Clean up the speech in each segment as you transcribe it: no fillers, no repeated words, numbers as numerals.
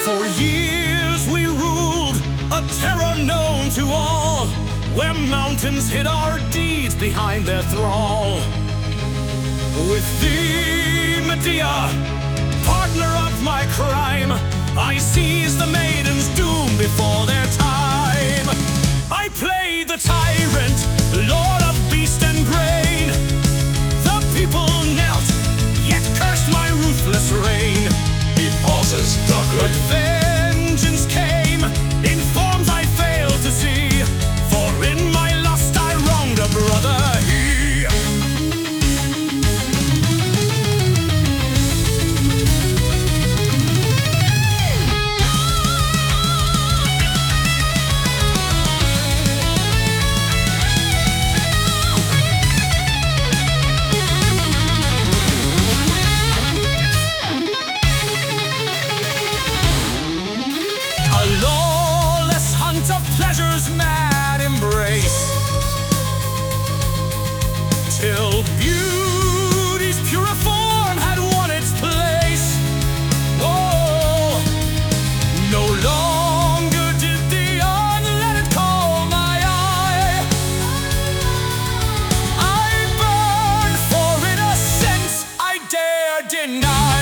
For years we ruled, a terror known to all, where mountains hid our deeds behind their thrall. With thee, Medea, partner of my crime, I seized the maiden's doom before their time. I played the tyrant, lord of beast and grain. The people knelt, yet cursed my ruthless reign. He pauses, the But good. vengeance came in forms I failed to see, for in my lust I wronged a brother he. A lawless hunt of pleasure's mad embrace, till beauty's pure form had won its place. Oh, no longer did the unlettered call my eye. I burned for innocence I dare deny.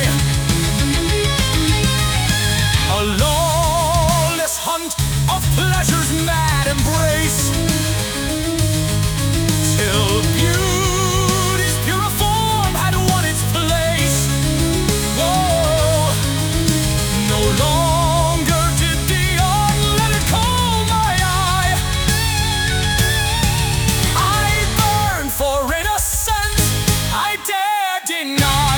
A lawless hunt of pleasure's mad embrace, till beauty's pure form had won its place. Oh, no longer did the unlettered call my eye. I burned for innocence I dare deny.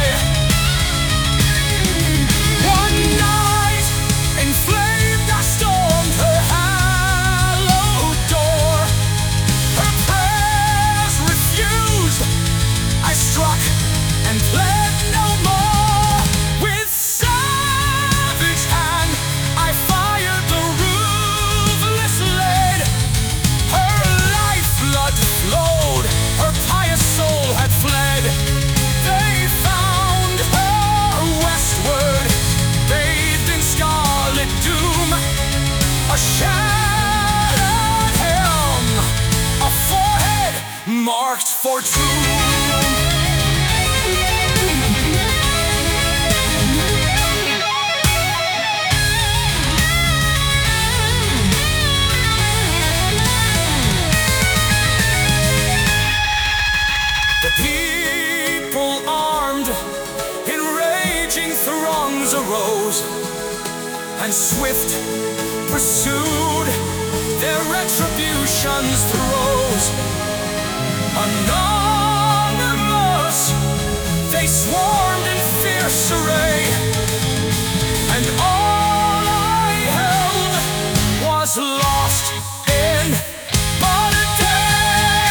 One night, inflamed, I stormed her hallowed door. Her prayers refused, I struck and pled no more. With savage hand, I fired the ruthless lead. Her lifeblood flowed, her pious soul had fled. They found her westward, bathed in scarlet doom, a shattered helm, a forehead marked for doom. The people armed in raging throngs arose, and swift pursued their retribution's throes. Anonymous, they swarmed in fierce array, and all I held was lost in but a day.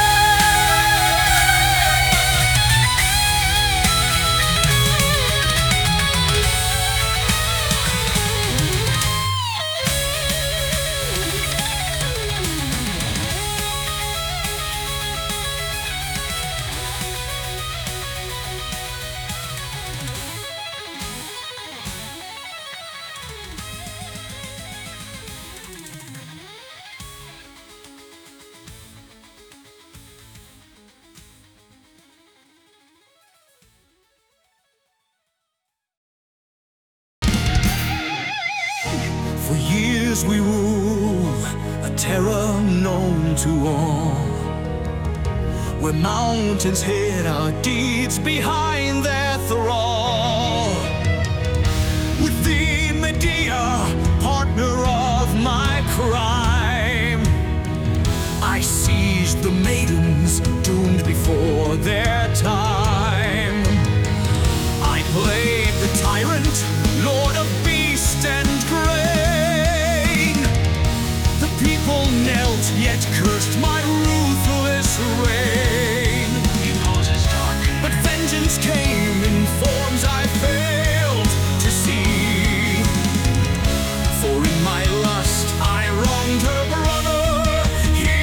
For years we rule, a terror known to all, where mountains hid our deeds behind their thrall. With thee, Medea, partner of my crime, I seized the maidens doomed before their time. I played the tyrant, lord of beast and grain. The people knelt, yet cursed my ruthless reign. But vengeance came in forms I failed to see, for in my lust I wronged her brother he.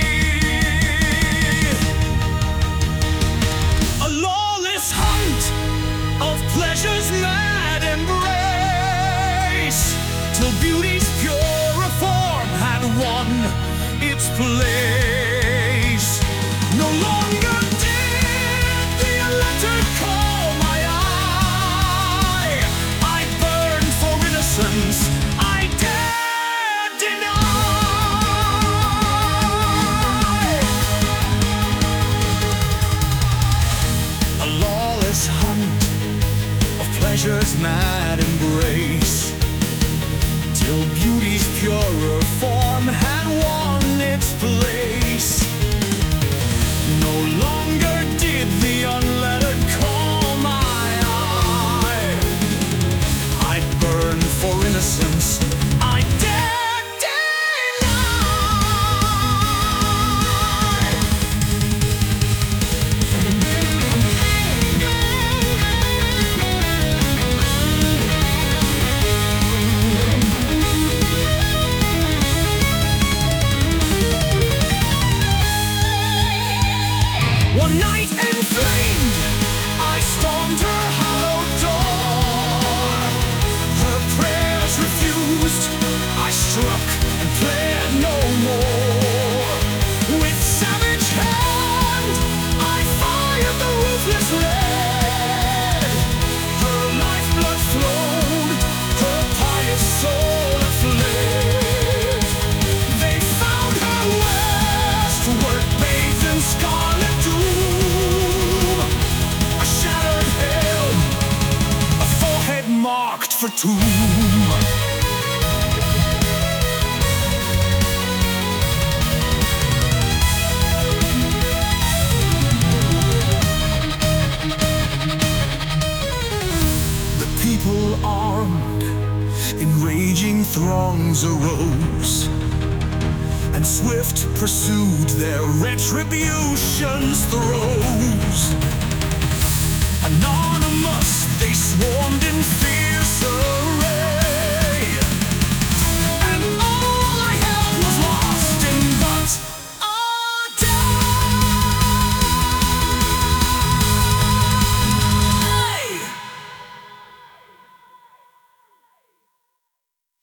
A lawless hunt of pleasure's mad embrace, his mad embrace, till beauty's purer form had won its place. No longer did the unlettered call my eye. I burned for innocence, I dared deny. One night inflamed, I stormed her hallowed door. Her prayers refused, I struck and pled no more. With savage hand, I fired the ruthless lead. Her lifeblood flowed, her pious soul fled. They found her westward, bathed in scarlet doom. A shattered head, a forehead marked for tomb. The people armed in raging throngs arose, and swift pursued their retribution's throes. Anonymous, they swarmed in fierce array.